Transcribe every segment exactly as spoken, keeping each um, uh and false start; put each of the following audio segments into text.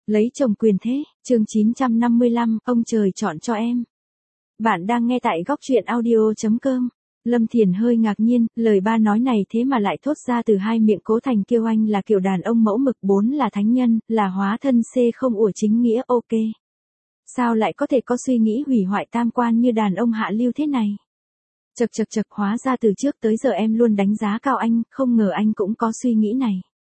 Lấy chồng quyền thế, chương chín trăm năm mươi lăm, ông trời chọn cho em. Bạn đang nghe tại góc truyện audio chấm com. Lâm Thiền hơi ngạc nhiên, lời ba nói này thế mà lại thốt ra từ hai miệng Cố Thành Kiêu. Anh là kiểu đàn ông mẫu mực, bốn là thánh nhân, là hóa thân C không ủa chính nghĩa, ok. Sao lại có thể có suy nghĩ hủy hoại tam quan như đàn ông hạ lưu thế này? Chật chật chật, hóa ra từ trước tới giờ em luôn đánh giá cao anh, không ngờ anh cũng có suy nghĩ này.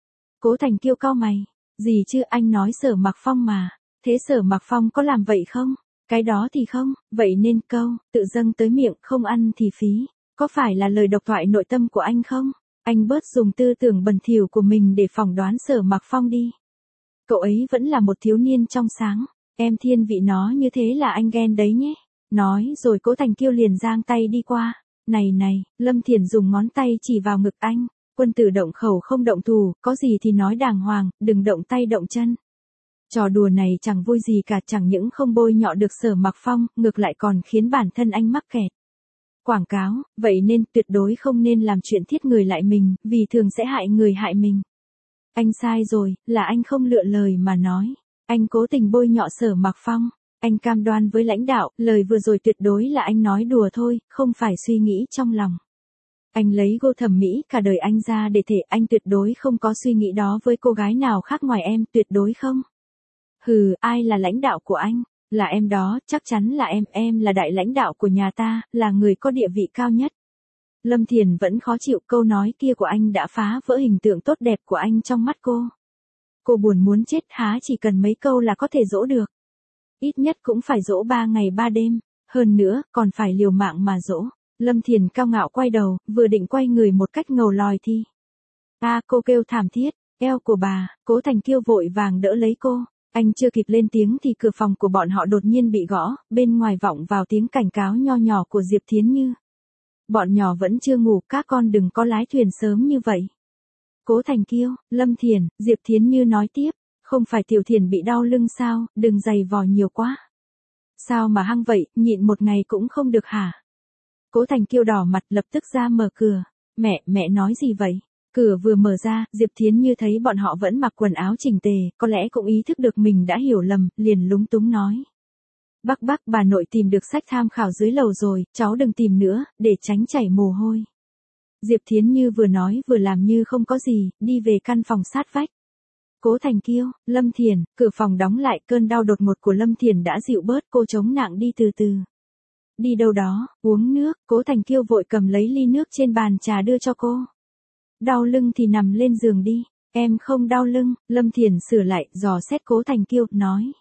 Cố Thành Kiêu cau mày. Gì chứ, anh nói Sở Mặc Phong mà. Thế Sở Mặc Phong có làm vậy không? Cái đó thì không, vậy nên câu, tự dâng tới miệng, không ăn thì phí. Có phải là lời độc thoại nội tâm của anh không? Anh bớt dùng tư tưởng bẩn thỉu của mình để phỏng đoán Sở Mặc Phong đi. Cậu ấy vẫn là một thiếu niên trong sáng. Em thiên vị nó như thế là anh ghen đấy nhé. Nói rồi Cố Thành Kiêu liền giang tay đi qua. Này này, Lâm Thiền dùng ngón tay chỉ vào ngực anh. Quân tử động khẩu không động thủ, có gì thì nói đàng hoàng, đừng động tay động chân. Trò đùa này chẳng vui gì cả, chẳng những không bôi nhọ được Sở Mặc Phong, ngược lại còn khiến bản thân anh mắc kẹt. Quảng cáo, vậy nên tuyệt đối không nên làm chuyện thiết người lại mình, vì thường sẽ hại người hại mình. Anh sai rồi, là anh không lựa lời mà nói. Anh cố tình bôi nhọ Sở Mặc Phong. Anh cam đoan với lãnh đạo, lời vừa rồi tuyệt đối là anh nói đùa thôi, không phải suy nghĩ trong lòng. Anh lấy gu thẩm mỹ cả đời anh ra để thể, anh tuyệt đối không có suy nghĩ đó với cô gái nào khác ngoài em, tuyệt đối không. Hừ, ai là lãnh đạo của anh? Là em đó, chắc chắn là em, em là đại lãnh đạo của nhà ta, là người có địa vị cao nhất. Lâm Thiền vẫn khó chịu, câu nói kia của anh đã phá vỡ hình tượng tốt đẹp của anh trong mắt cô. Cô buồn muốn chết, há chỉ cần mấy câu là có thể dỗ được. Ít nhất cũng phải dỗ ba ngày ba đêm, hơn nữa, còn phải liều mạng mà dỗ. Lâm Thiền cao ngạo quay đầu, vừa định quay người một cách ngầu lòi thì. A à, cô kêu thảm thiết, eo của bà, Cố Thành Kiêu vội vàng đỡ lấy cô. Anh chưa kịp lên tiếng thì cửa phòng của bọn họ đột nhiên bị gõ, bên ngoài vọng vào tiếng cảnh cáo nho nhỏ của Diệp Thiến Như. Bọn nhỏ vẫn chưa ngủ, các con đừng có lái thuyền sớm như vậy. Cố Thành Kiêu, Lâm Thiền, Diệp Thiến Như nói tiếp, không phải Tiểu Thiền bị đau lưng sao, đừng giày vò nhiều quá. Sao mà hăng vậy, nhịn một ngày cũng không được hả? Cố Thành Kiêu đỏ mặt lập tức ra mở cửa. Mẹ, mẹ nói gì vậy? Cửa vừa mở ra, Diệp Thiến Như thấy bọn họ vẫn mặc quần áo chỉnh tề, có lẽ cũng ý thức được mình đã hiểu lầm, liền lúng túng nói. Bác bác, bà nội tìm được sách tham khảo dưới lầu rồi, cháu đừng tìm nữa, để tránh chảy mồ hôi. Diệp Thiến Như vừa nói vừa làm như không có gì, đi về căn phòng sát vách. Cố Thành Kiêu, Lâm Thiền, cửa phòng đóng lại, cơn đau đột ngột của Lâm Thiền đã dịu bớt, cô chống nặng đi từ từ. Đi đâu đó, uống nước, Cố Thành Kiêu vội cầm lấy ly nước trên bàn trà đưa cho cô. Đau lưng thì nằm lên giường đi, em không đau lưng, Lâm Thiền sửa lại, dò xét Cố Thành Kiêu, nói.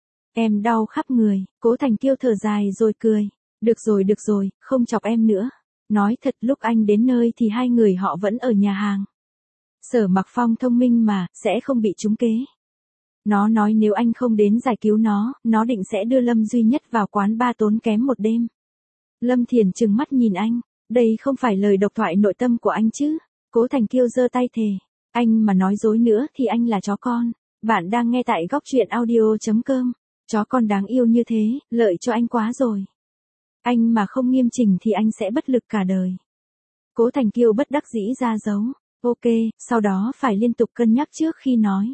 Em đau khắp người, Cố Thành Kiêu thở dài rồi cười. Được rồi được rồi, không chọc em nữa. Nói thật, lúc anh đến nơi thì hai người họ vẫn ở nhà hàng. Sở Mặc Phong thông minh mà, sẽ không bị trúng kế. Nó nói nếu anh không đến giải cứu nó, nó định sẽ đưa Lâm Duy Nhất vào quán bar tốn kém một đêm. Lâm Thiền trừng mắt nhìn anh, đây không phải lời độc thoại nội tâm của anh chứ. Cố Thành Kiêu giơ tay thề, anh mà nói dối nữa thì anh là chó con. Bạn đang nghe tại góc truyện audio chấm com. Chó con đáng yêu như thế, lợi cho anh quá rồi. Anh mà không nghiêm chỉnh thì anh sẽ bất lực cả đời. Cố Thành Kiêu bất đắc dĩ ra dấu. Ok, sau đó phải liên tục cân nhắc trước khi nói.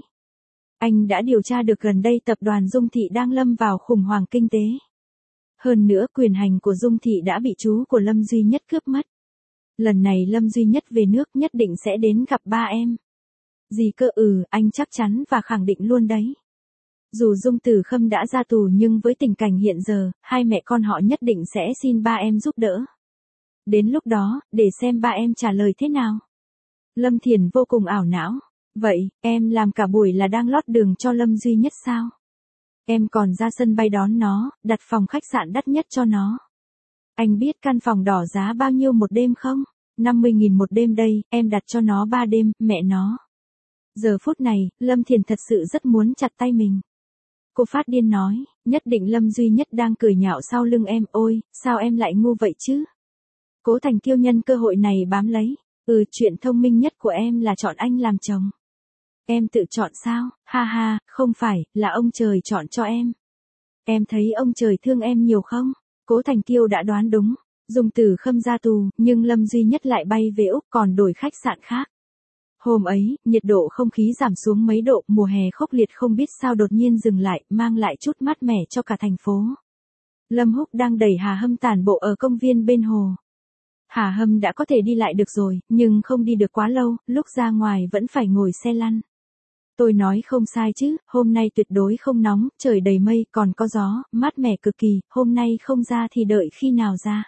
Anh đã điều tra được gần đây tập đoàn Dung Thị đang lâm vào khủng hoảng kinh tế. Hơn nữa quyền hành của Dung Thị đã bị chú của Lâm Duy Nhất cướp mất. Lần này Lâm Duy Nhất về nước nhất định sẽ đến gặp ba em. Gì cơ? Ừ, anh chắc chắn và khẳng định luôn đấy. Dù Dung Tử Khâm đã ra tù nhưng với tình cảnh hiện giờ, hai mẹ con họ nhất định sẽ xin ba em giúp đỡ. Đến lúc đó, để xem ba em trả lời thế nào. Lâm Thiền vô cùng ảo não. Vậy, em làm cả buổi là đang lót đường cho Lâm Duy Nhất sao? Em còn ra sân bay đón nó, đặt phòng khách sạn đắt nhất cho nó. Anh biết căn phòng đỏ giá bao nhiêu một đêm không? năm mươi nghìn một đêm đây, em đặt cho nó ba đêm, mẹ nó. Giờ phút này, Lâm Thiền thật sự rất muốn chặt tay mình. Cô phát điên nói, nhất định Lâm Duy Nhất đang cười nhạo sau lưng em, ôi, sao em lại ngu vậy chứ? Cố Thành Kiêu nhân cơ hội này bám lấy, ừ, chuyện thông minh nhất của em là chọn anh làm chồng. Em tự chọn sao? Ha ha, không phải, là ông trời chọn cho em. Em thấy ông trời thương em nhiều không? Cố Thành Kiêu đã đoán đúng, Dung Tử Khâm ra tù, nhưng Lâm Duy Nhất lại bay về Úc còn đổi khách sạn khác. Hôm ấy, nhiệt độ không khí giảm xuống mấy độ, mùa hè khốc liệt không biết sao đột nhiên dừng lại, mang lại chút mát mẻ cho cả thành phố. Lâm Húc đang đẩy Hà Hâm tản bộ ở công viên bên hồ. Hà Hâm đã có thể đi lại được rồi, nhưng không đi được quá lâu, lúc ra ngoài vẫn phải ngồi xe lăn. Tôi nói không sai chứ, hôm nay tuyệt đối không nóng, trời đầy mây, còn có gió, mát mẻ cực kỳ, hôm nay không ra thì đợi khi nào ra.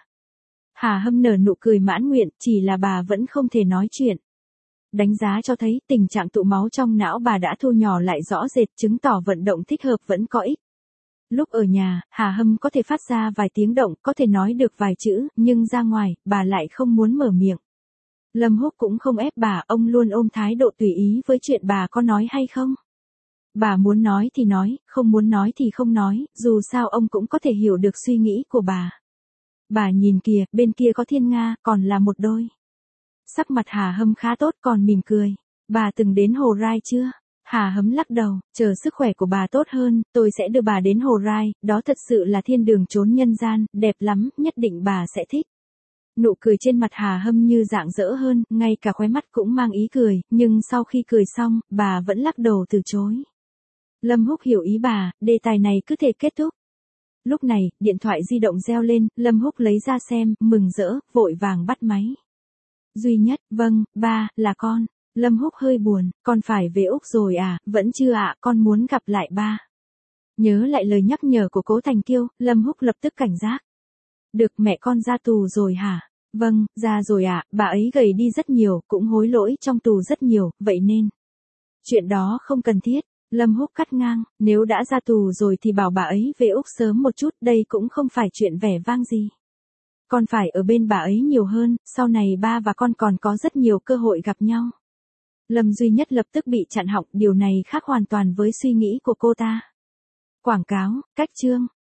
Hà Hâm nở nụ cười mãn nguyện, chỉ là bà vẫn không thể nói chuyện. Đánh giá cho thấy tình trạng tụ máu trong não bà đã thu nhỏ lại rõ rệt, chứng tỏ vận động thích hợp vẫn có ích. Lúc ở nhà, Hà Hâm có thể phát ra vài tiếng động, có thể nói được vài chữ, nhưng ra ngoài, bà lại không muốn mở miệng. Lâm Húc cũng không ép bà, ông luôn ôm thái độ tùy ý với chuyện bà có nói hay không. Bà muốn nói thì nói, không muốn nói thì không nói, dù sao ông cũng có thể hiểu được suy nghĩ của bà. Bà nhìn kìa, bên kia có Thiên Nga, còn là một đôi. Sắc mặt Hà Hâm khá tốt còn mỉm cười. Bà từng đến Hồ Rai chưa? Hà Hâm lắc đầu, chờ sức khỏe của bà tốt hơn, tôi sẽ đưa bà đến Hồ Rai, đó thật sự là thiên đường chốn nhân gian, đẹp lắm, nhất định bà sẽ thích. Nụ cười trên mặt Hà Hâm như rạng rỡ hơn, ngay cả khóe mắt cũng mang ý cười, nhưng sau khi cười xong, bà vẫn lắc đầu từ chối. Lâm Húc hiểu ý bà, đề tài này cứ thể kết thúc. Lúc này, điện thoại di động reo lên, Lâm Húc lấy ra xem, mừng rỡ, vội vàng bắt máy. Duy Nhất, vâng, ba, là con. Lâm Húc hơi buồn, con phải về Úc rồi à, vẫn chưa ạ, con muốn gặp lại ba. Nhớ lại lời nhắc nhở của Cố Thành Kiêu, Lâm Húc lập tức cảnh giác. Được, mẹ con ra tù rồi hả? Vâng, ra rồi ạ, bà ấy gầy đi rất nhiều, cũng hối lỗi trong tù rất nhiều, vậy nên. Chuyện đó không cần thiết. Lâm Húc cắt ngang, nếu đã ra tù rồi thì bảo bà ấy về Úc sớm một chút, đây cũng không phải chuyện vẻ vang gì. Con phải ở bên bà ấy nhiều hơn, sau này ba và con còn có rất nhiều cơ hội gặp nhau. Lâm Duy Nhất lập tức bị chặn họng, điều này khác hoàn toàn với suy nghĩ của cô ta. Quảng cáo, cách chương.